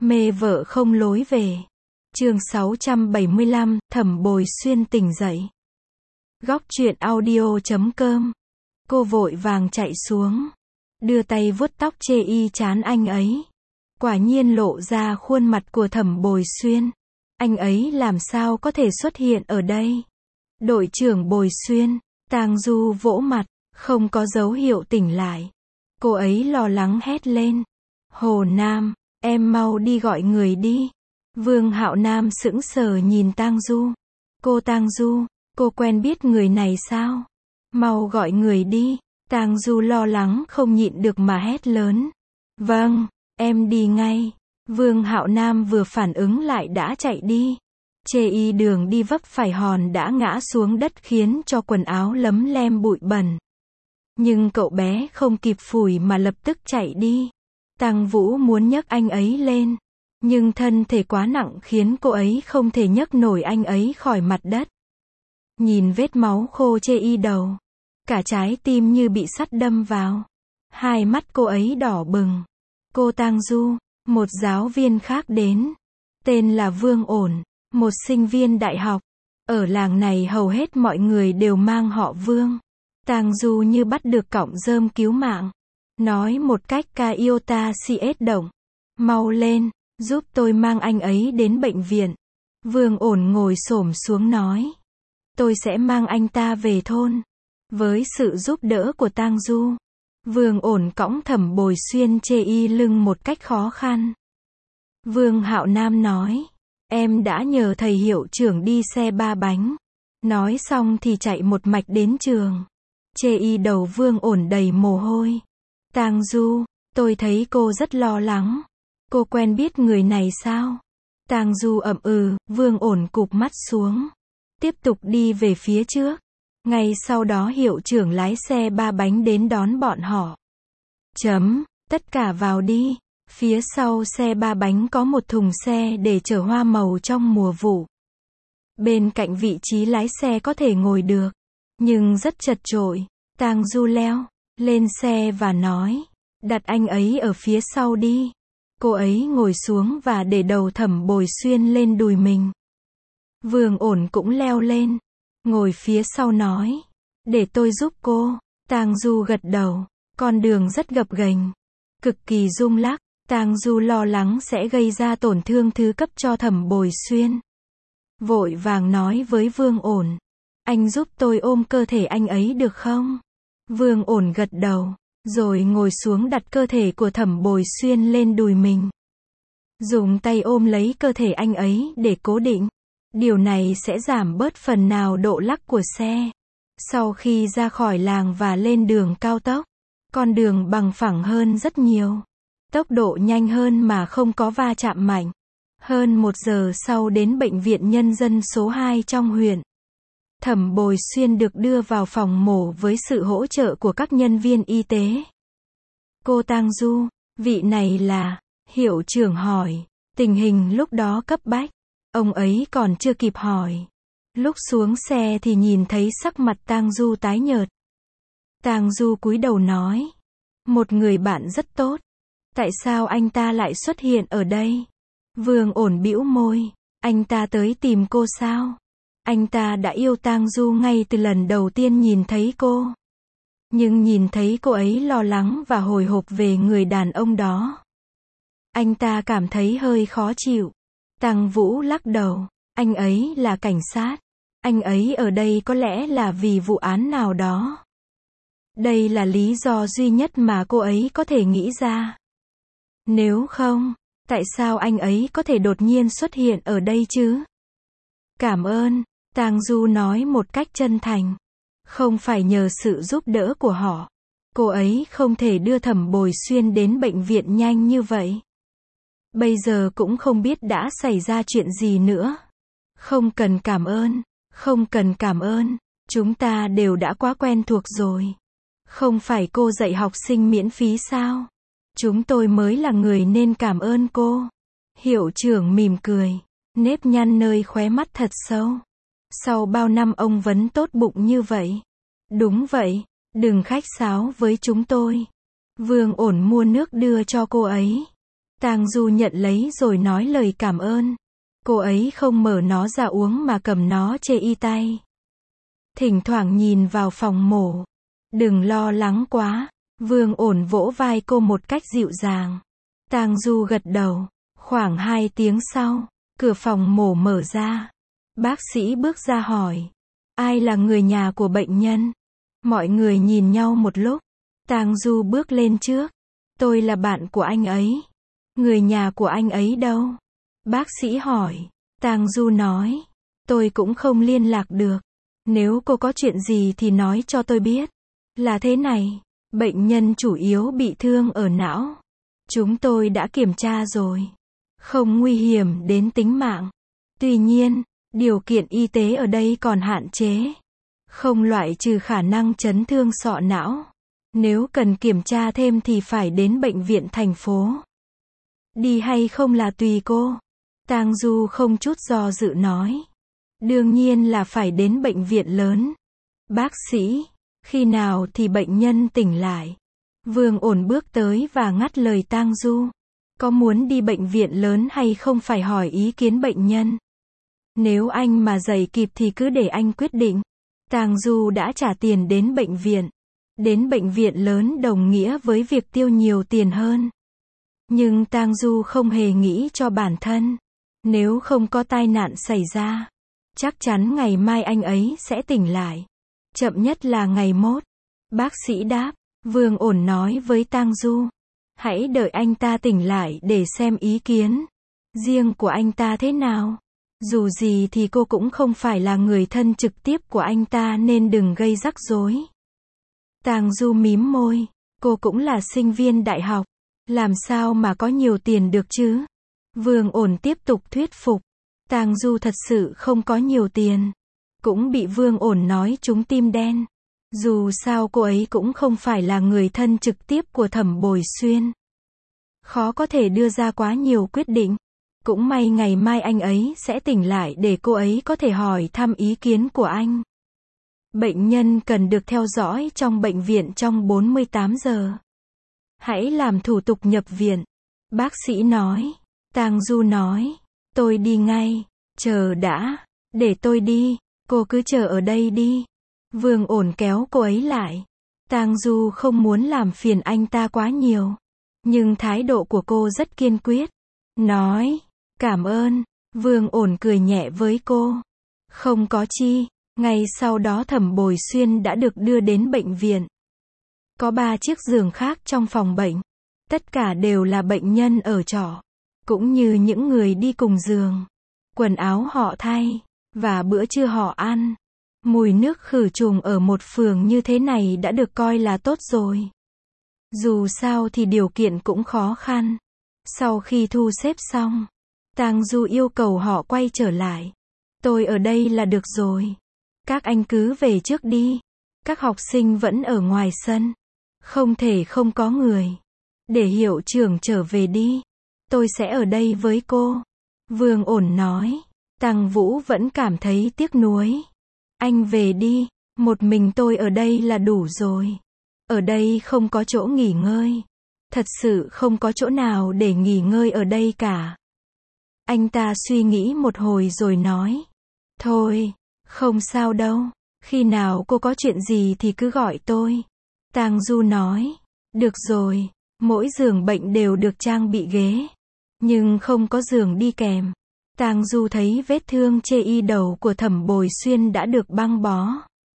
Mê vợ không lối về. Chương 675, Thẩm Bồi Xuyên tỉnh dậy. Góc truyện audio.com. Cô vội vàng chạy xuống, đưa tay vuốt tóc chê y chán anh ấy. Quả nhiên lộ ra khuôn mặt của Thẩm Bồi Xuyên. Anh ấy làm sao có thể xuất hiện ở đây? Đội trưởng Bồi Xuyên. Tang Du vỗ mặt, không có dấu hiệu tỉnh lại. Cô ấy lo lắng hét lên. Hồ Nam, em mau đi gọi người đi. Vương Hạo Nam sững sờ nhìn Tang Du. Cô Tang Du, cô quen biết người này sao? Mau gọi người đi. Tang Du lo lắng không nhịn được mà hét lớn. Vâng, em đi ngay. Vương Hạo Nam vừa phản ứng lại đã chạy đi. Chê y đường đi vấp phải hòn đã ngã xuống đất khiến cho quần áo lấm lem bụi bẩn. Nhưng cậu bé không kịp phủi mà lập tức chạy đi. Tang Vũ muốn nhấc anh ấy lên, nhưng thân thể quá nặng khiến cô ấy không thể nhấc nổi anh ấy khỏi mặt đất. Nhìn vết máu khô chê y đầu, cả trái tim như bị sắt đâm vào. Hai mắt cô ấy đỏ bừng. Cô Tang Du, một giáo viên khác đến. Tên là Vương Ổn, một sinh viên đại học. Ở làng này hầu hết mọi người đều mang họ Vương. Tang Du như bắt được cọng rơm cứu mạng. Nói một cách ca iota cs động. Mau lên, giúp tôi mang anh ấy đến bệnh viện. Vương Ổn ngồi xổm xuống nói. Tôi sẽ mang anh ta về thôn. Với sự giúp đỡ của Tang Du, Vương Ổn cõng Thẩm Bồi Xuyên chê y lưng một cách khó khăn. Vương Hạo Nam nói. Em đã nhờ thầy hiệu trưởng đi xe 3 bánh. Nói xong thì chạy một mạch đến trường. Chê y đầu Vương Ổn đầy mồ hôi. Tang Du, tôi thấy cô rất lo lắng. Cô quen biết người này sao? Tang Du ậm ừ. Vương Ổn cụp mắt xuống, tiếp tục đi về phía trước. Ngay sau đó hiệu trưởng lái xe 3 bánh đến đón bọn họ. Tất cả vào đi. Phía sau xe 3 bánh có một thùng xe để chở hoa màu trong mùa vụ. Bên cạnh vị trí lái xe có thể ngồi được, nhưng rất chật chội. Tang Du leo lên xe và nói. Đặt anh ấy ở phía sau đi. Cô ấy ngồi xuống và để đầu Thẩm Bồi Xuyên lên đùi mình. Vương Ổn cũng leo lên, ngồi phía sau nói. Để tôi giúp cô. Tang Du gật đầu. Con đường rất gập ghềnh, cực kỳ rung lắc. Tang Du lo lắng sẽ gây ra tổn thương thứ cấp cho Thẩm Bồi Xuyên. Vội vàng nói với Vương Ổn. Anh giúp tôi ôm cơ thể anh ấy được không? Vương Ổn gật đầu, rồi ngồi xuống đặt cơ thể của Thẩm Bồi Xuyên lên đùi mình. Dùng tay ôm lấy cơ thể anh ấy để cố định. Điều này sẽ giảm bớt phần nào độ lắc của xe. Sau khi ra khỏi làng và lên đường cao tốc, con đường bằng phẳng hơn rất nhiều. Tốc độ nhanh hơn mà không có va chạm mạnh. Hơn 1 giờ sau đến bệnh viện nhân dân số 2 trong huyện. Thẩm Bồi Xuyên được đưa vào phòng mổ với sự hỗ trợ của các nhân viên y tế. Cô Tang Du, vị này là, hiệu trưởng hỏi. Tình hình lúc đó cấp bách. Ông ấy còn chưa kịp hỏi. Lúc xuống xe thì nhìn thấy sắc mặt Tang Du tái nhợt. Tang Du cúi đầu nói. Một người bạn rất tốt. Tại sao anh ta lại xuất hiện ở đây? Vương Ổn bĩu môi. Anh ta tới tìm cô sao? Anh ta đã yêu Tang Du ngay từ lần đầu tiên nhìn thấy cô. Nhưng nhìn thấy cô ấy lo lắng và hồi hộp về người đàn ông đó, anh ta cảm thấy hơi khó chịu. Tang Vũ lắc đầu. Anh ấy là cảnh sát. Anh ấy ở đây có lẽ là vì vụ án nào đó. Đây là lý do duy nhất mà cô ấy có thể nghĩ ra. Nếu không, tại sao anh ấy có thể đột nhiên xuất hiện ở đây chứ? Cảm ơn, Tang Du nói một cách chân thành. Không phải nhờ sự giúp đỡ của họ, cô ấy không thể đưa Thẩm Bồi Xuyên đến bệnh viện nhanh như vậy. Bây giờ cũng không biết đã xảy ra chuyện gì nữa. Không cần cảm ơn, không cần cảm ơn. Chúng ta đều đã quá quen thuộc rồi. Không phải cô dạy học sinh miễn phí sao? Chúng tôi mới là người nên cảm ơn cô. Hiệu trưởng mỉm cười, nếp nhăn nơi khóe mắt thật sâu. Sau bao năm ông vẫn tốt bụng như vậy. Đúng vậy, đừng khách sáo với chúng tôi. Vương Ổn mua nước đưa cho cô ấy. Tang Du nhận lấy rồi nói lời cảm ơn. Cô ấy không mở nó ra uống mà cầm nó chê y tay. Thỉnh thoảng nhìn vào phòng mổ. Đừng lo lắng quá. Vương Ổn vỗ vai cô một cách dịu dàng. Tang Du gật đầu. Khoảng 2 tiếng sau, cửa phòng mổ mở ra. Bác sĩ bước ra hỏi. Ai là người nhà của bệnh nhân? Mọi người nhìn nhau một lúc. Tang Du bước lên trước. Tôi là bạn của anh ấy. Người nhà của anh ấy đâu? Bác sĩ hỏi. Tang Du nói. Tôi cũng không liên lạc được. Nếu cô có chuyện gì thì nói cho tôi biết. Là thế này. Bệnh nhân chủ yếu bị thương ở não. Chúng tôi đã kiểm tra rồi. Không nguy hiểm đến tính mạng. Tuy nhiên, điều kiện y tế ở đây còn hạn chế. Không loại trừ khả năng chấn thương sọ não. Nếu cần kiểm tra thêm thì phải đến bệnh viện thành phố. Đi hay không là tùy cô. Tang Du không chút do dự nói. Đương nhiên là phải đến bệnh viện lớn. Bác sĩ, khi nào thì bệnh nhân tỉnh lại? Vương Ổn bước tới và ngắt lời Tang Du. Có muốn đi bệnh viện lớn hay không phải hỏi ý kiến bệnh nhân. Nếu anh mà dậy kịp thì cứ để anh quyết định. Tang Du đã trả tiền đến bệnh viện. Đến bệnh viện lớn đồng nghĩa với việc tiêu nhiều tiền hơn. Nhưng Tang Du không hề nghĩ cho bản thân. Nếu không có tai nạn xảy ra, chắc chắn ngày mai anh ấy sẽ tỉnh lại. Chậm nhất là ngày mốt. Bác sĩ đáp. Vương Ổn nói với Tang Du. Hãy đợi anh ta tỉnh lại để xem ý kiến riêng của anh ta thế nào. Dù gì thì cô cũng không phải là người thân trực tiếp của anh ta nên đừng gây rắc rối. Tang Du mím môi. Cô cũng là sinh viên đại học. Làm sao mà có nhiều tiền được chứ? Vương Ổn tiếp tục thuyết phục. Tang Du thật sự không có nhiều tiền. Cũng bị Vương Ổn nói trúng tim đen. Dù sao cô ấy cũng không phải là người thân trực tiếp của Thẩm Bồi Xuyên. Khó có thể đưa ra quá nhiều quyết định. Cũng may ngày mai anh ấy sẽ tỉnh lại để cô ấy có thể hỏi thăm ý kiến của anh. Bệnh nhân cần được theo dõi trong bệnh viện trong 48 giờ. Hãy làm thủ tục nhập viện. Bác sĩ nói. Tang Du nói. Tôi đi ngay. Chờ đã. Để tôi đi. Cô cứ chờ ở đây đi. Vương Ổn kéo cô ấy lại. Tang Du không muốn làm phiền anh ta quá nhiều. Nhưng thái độ của cô rất kiên quyết. Nói. Cảm ơn. Vương Ổn cười nhẹ với cô. Không có chi. Ngay sau đó Thẩm Bồi Xuyên đã được đưa đến bệnh viện. Có 3 chiếc giường khác trong phòng bệnh. Tất cả đều là bệnh nhân ở trọ. Cũng như những người đi cùng giường. Quần áo họ thay. Và bữa trưa họ ăn. Mùi nước khử trùng ở một phường như thế này đã được coi là tốt rồi. Dù sao thì điều kiện cũng khó khăn. Sau khi thu xếp xong, Tang Du yêu cầu họ quay trở lại. Tôi ở đây là được rồi. Các anh cứ về trước đi. Các học sinh vẫn ở ngoài sân. Không thể không có người. Để hiệu trưởng trở về đi. Tôi sẽ ở đây với cô. Vương Ổn nói. Tang Vũ vẫn cảm thấy tiếc nuối. Anh về đi. Một mình tôi ở đây là đủ rồi. Ở đây không có chỗ nghỉ ngơi. Thật sự không có chỗ nào để nghỉ ngơi ở đây cả. Anh ta suy nghĩ một hồi rồi nói. Thôi, không sao đâu. Khi nào cô có chuyện gì thì cứ gọi tôi. Tang Du nói. Được rồi. Mỗi giường bệnh đều được trang bị ghế. Nhưng không có giường đi kèm. Tang Du thấy vết thương chê y đầu của Thẩm Bồi Xuyên đã được băng bó.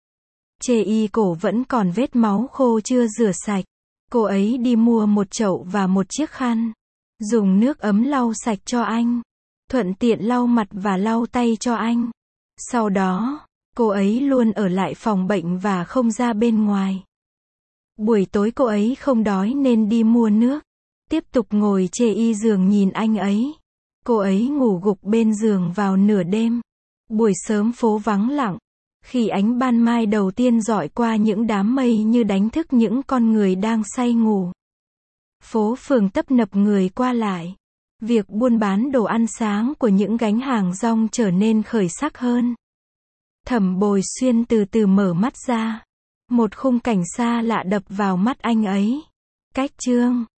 Chê y cổ vẫn còn vết máu khô chưa rửa sạch. Cô ấy đi mua một chậu và một chiếc khăn. Dùng nước ấm lau sạch cho anh. Thuận tiện lau mặt và lau tay cho anh. Sau đó, cô ấy luôn ở lại phòng bệnh và không ra bên ngoài. Buổi tối cô ấy không đói nên đi mua nước. Tiếp tục ngồi chê y giường nhìn anh ấy. Cô ấy ngủ gục bên giường vào nửa đêm. Buổi sớm phố vắng lặng. Khi ánh ban mai đầu tiên rọi qua những đám mây như đánh thức những con người đang say ngủ. Phố phường tấp nập người qua lại. Việc buôn bán đồ ăn sáng của những gánh hàng rong trở nên khởi sắc hơn. Thẩm Bồi Xuyên từ từ mở mắt ra. Một khung cảnh xa lạ đập vào mắt anh ấy. Cách chương